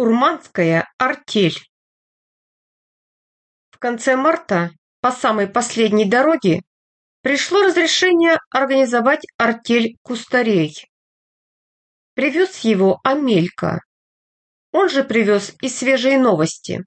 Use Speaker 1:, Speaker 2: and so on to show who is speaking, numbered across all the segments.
Speaker 1: Урманская артель. В конце марта по самой последней дороге пришло разрешение организовать артель кустарей. Привез его Амелька. Он же привез и свежие новости.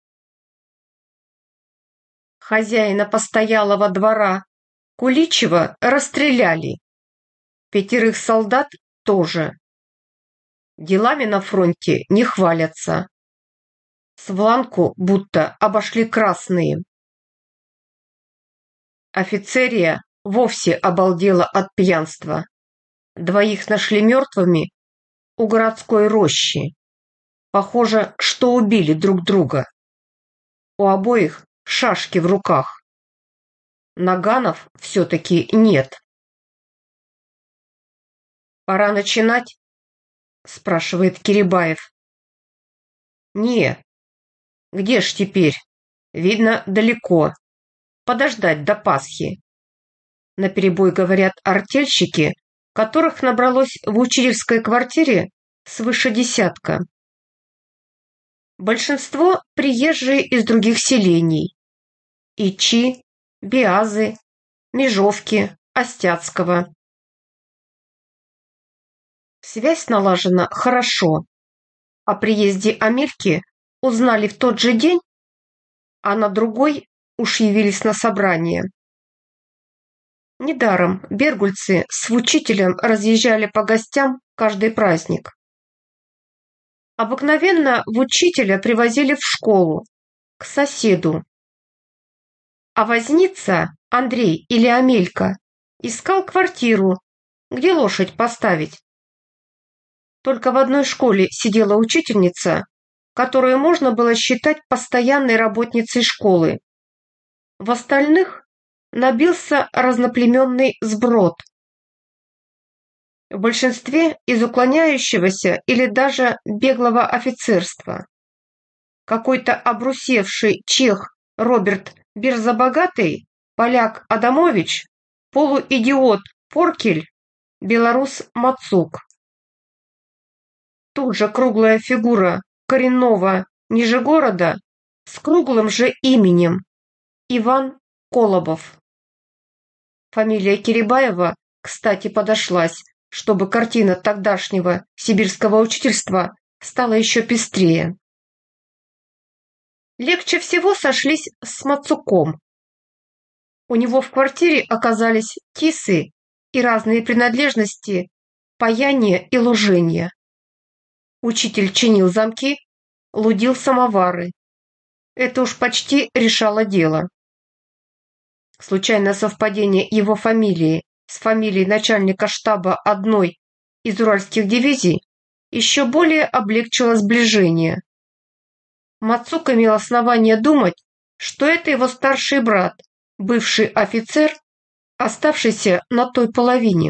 Speaker 1: Хозяина постоялого двора Куличева расстреляли. 5 солдат тоже. Делами на фронте не хвалятся. Свланку будто обошли красные. Офицерия вовсе обалдела от пьянства. 2 нашли мертвыми у городской рощи. Похоже, что убили друг друга. У обоих шашки в руках. Наганов все-таки нет. «Пора начинать?» – спрашивает Кирибаев. «Не. Где ж теперь? Видно, далеко. Подождать до Пасхи», – наперебой говорят артельщики, которых набралось в учительской квартире свыше 10. Большинство приезжие из других селений: Ичи, Биазы, Межовки, Остяцкого. Связь налажена хорошо. О приезде Амельки узнали в тот же день, а на другой уж явились на собрание. Недаром бергульцы с учителем разъезжали по гостям каждый праздник. Обыкновенно в учителя привозили в школу, к соседу. А возница, Андрей или Амелька, искал квартиру, где лошадь поставить. Только в одной школе сидела учительница, которую можно было считать постоянной работницей школы. В остальных набился разноплеменный сброд. В большинстве из уклоняющегося или даже беглого офицерства. Какой-то обрусевший чех Роберт Берзобогатый, поляк Адамович, полуидиот Поркель, белорус Мацук. Тут же круглая фигура коренного Нижегорода с круглым же именем Иван Колобов. Фамилия Кирибаева, кстати, подошлась, чтобы картина тогдашнего сибирского учительства стала еще пестрее. Легче всего сошлись с Мацуком. У него в квартире оказались тисы и разные принадлежности паяния и лужения. Учитель чинил замки, лудил самовары. Это уж почти решало дело. Случайное совпадение его фамилии с фамилией начальника штаба одной из уральских дивизий еще более облегчило сближение. Мацук имел основание думать, что это его старший брат, бывший офицер, оставшийся на той половине.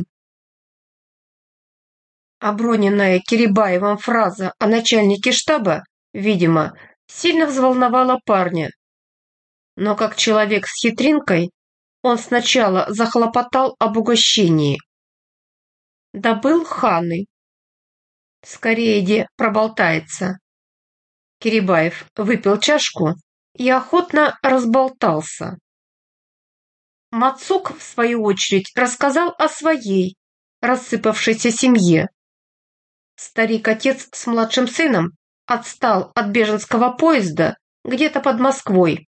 Speaker 1: Оброненная Кирибаевым фраза о начальнике штаба, видимо, сильно взволновала парня. Но как человек с хитринкой, он сначала захлопотал об угощении. Добыл ханы. Скорее де проболтается. Кирибаев выпил чашку и охотно разболтался. Мацук, в свою очередь, рассказал о своей рассыпавшейся семье. Старик-отец с младшим сыном отстал от беженского поезда где-то под Москвой.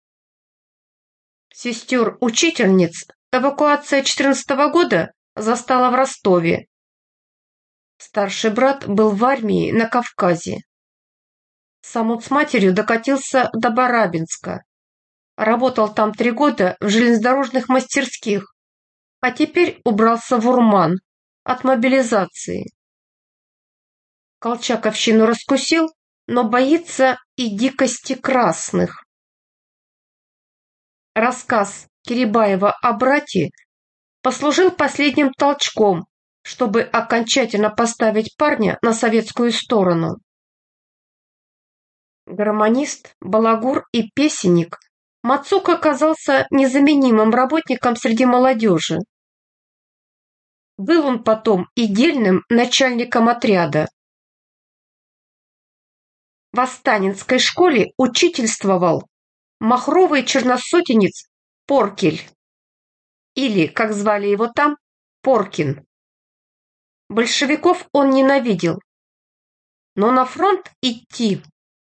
Speaker 1: Сестер-учительниц эвакуация 14-го года застала в Ростове. Старший брат был в армии на Кавказе. Сам он с матерью докатился до Барабинска. Работал там 3 года в железнодорожных мастерских, а теперь убрался в Урман от мобилизации. Колчаковщину раскусил, но боится и дикости красных. Рассказ Кирибаева о брате послужил последним толчком, чтобы окончательно поставить парня на советскую сторону. Гармонист, балагур и песенник, Мацук оказался незаменимым работником среди молодежи. Был он потом и дельным начальником отряда. в Останинской школе учительствовал махровый черносотенец Поркель, или, как звали его там, Поркин. Большевиков он ненавидел, но на фронт идти,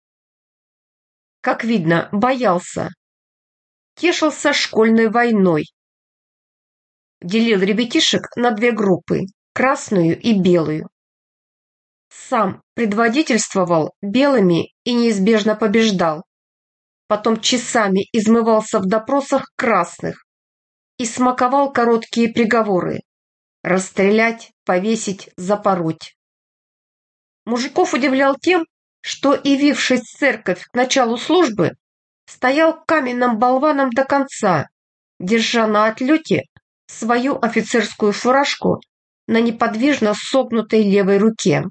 Speaker 1: как видно, боялся, тешился школьной войной. Делил ребятишек на две группы – красную и белую. Сам предводительствовал белыми и неизбежно побеждал. Потом часами измывался в допросах красных и смаковал короткие приговоры – расстрелять, повесить, запороть. Мужиков удивлял тем, что, явившись в церковь к началу службы, стоял каменным болваном до конца, держа на отлете свою офицерскую фуражку на неподвижно согнутой левой руке.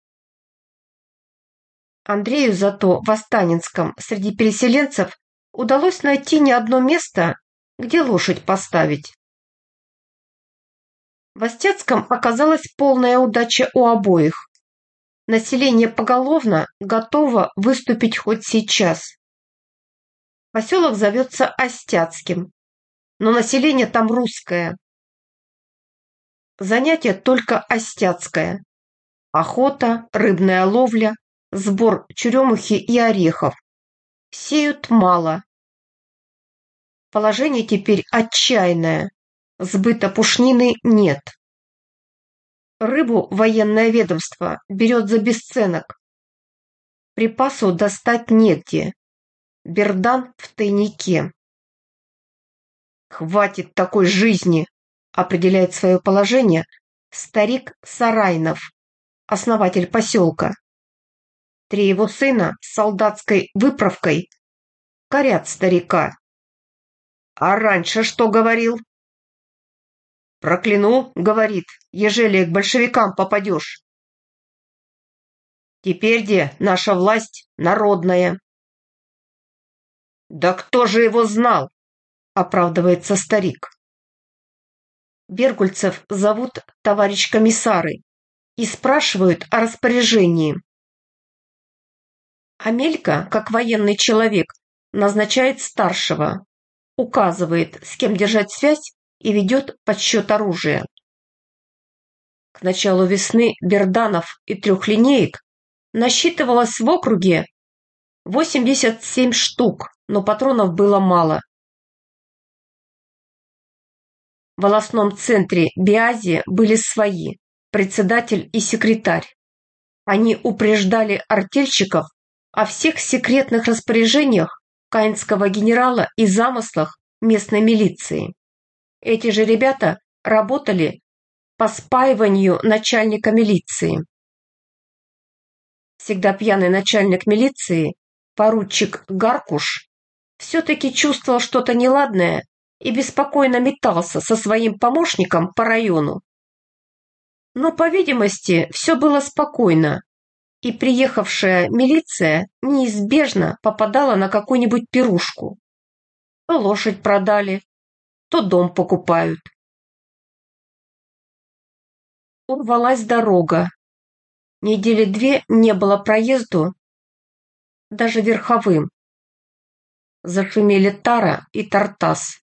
Speaker 1: Андрею зато в Останинском среди переселенцев удалось найти не одно место, где лошадь поставить. В Остецком оказалась полная удача у обоих. Население поголовно готово выступить хоть сейчас. Поселок зовется Остяцким, но население там русское. Занятие только остяцкое. Охота, рыбная ловля, сбор черемухи и орехов. Сеют мало. Положение теперь отчаянное. Сбыта пушнины нет. Рыбу военное ведомство берет за бесценок. Припасу достать негде. Бердан в тайнике. «Хватит такой жизни», определяет свое положение старик Сарайнов, основатель поселка. 3 его сына с солдатской выправкой корят старика. «А раньше что говорил?» «Прокляну, — говорит, — ежели к большевикам попадешь. Теперь где наша власть народная». «Да кто же его знал?» — оправдывается старик. Бергульцев зовут товарищ комиссары и спрашивают о распоряжении. Амелька, как военный человек, назначает старшего, указывает, с кем держать связь и ведет подсчет оружия. К началу весны берданов и трехлинеек насчитывалось в округе 87 штук, но патронов было мало. В волостном центре Биазе были свои, председатель и секретарь. Они упреждали артельщиков о всех секретных распоряжениях каинского генерала и замыслах местной милиции. Эти же ребята работали по спаиванию начальника милиции. Всегда пьяный начальник милиции, поручик Гаркуш, все-таки чувствовал что-то неладное и беспокойно метался со своим помощником по району. Но, по видимости, все было спокойно, и приехавшая милиция неизбежно попадала на какую-нибудь пирушку. То лошадь продали, то дом покупают. Урвалась дорога. Недели 2 не было проезду, даже верховым. Зашумели тара и тартас.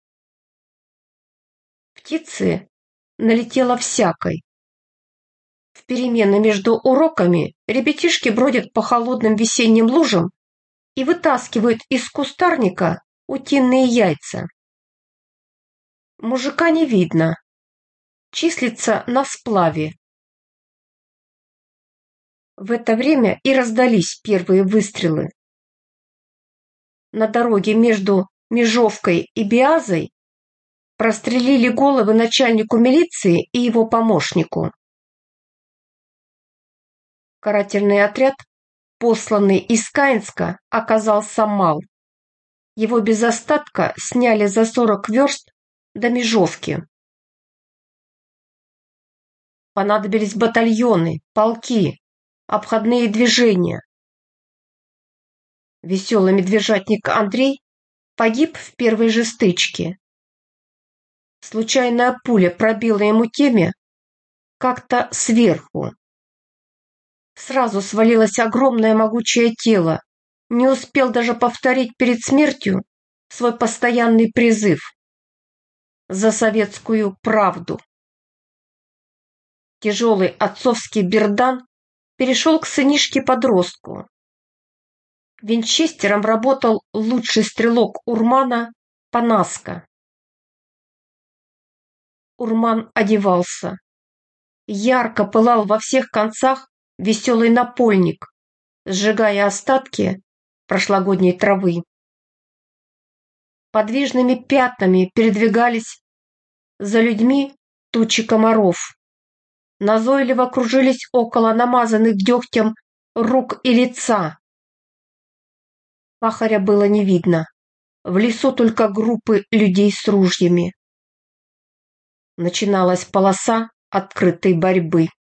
Speaker 1: Птицы налетело всякой. В перемены между уроками ребятишки бродят по холодным весенним лужам и вытаскивают из кустарника утиные яйца. Мужика не видно. Числится на сплаве. В это время и раздались первые выстрелы. На дороге между Межовкой и Биазой прострелили головы начальнику милиции и его помощнику. Карательный отряд, посланный из Каинска, оказался мал. Его без остатка сняли за 40 верст до Межовки. Понадобились батальоны, полки, обходные движения. Веселый медвежатник Андрей погиб в первой же стычке. Случайная пуля пробила ему темя как-то сверху. Сразу свалилось огромное могучее тело, не успел даже повторить перед смертью свой постоянный призыв за советскую правду. Тяжелый отцовский бердан перешел к сынишке-подростку. Винчестером работал лучший стрелок Урмана Панаска. Урман одевался. Ярко пылал во всех концах веселый напольник, сжигая остатки прошлогодней травы. Подвижными пятнами передвигались за людьми тучи комаров. Назойливо кружились около намазанных дегтем рук и лица. Пахаря было не видно. В лесу только группы людей с ружьями. Начиналась полоса открытой борьбы.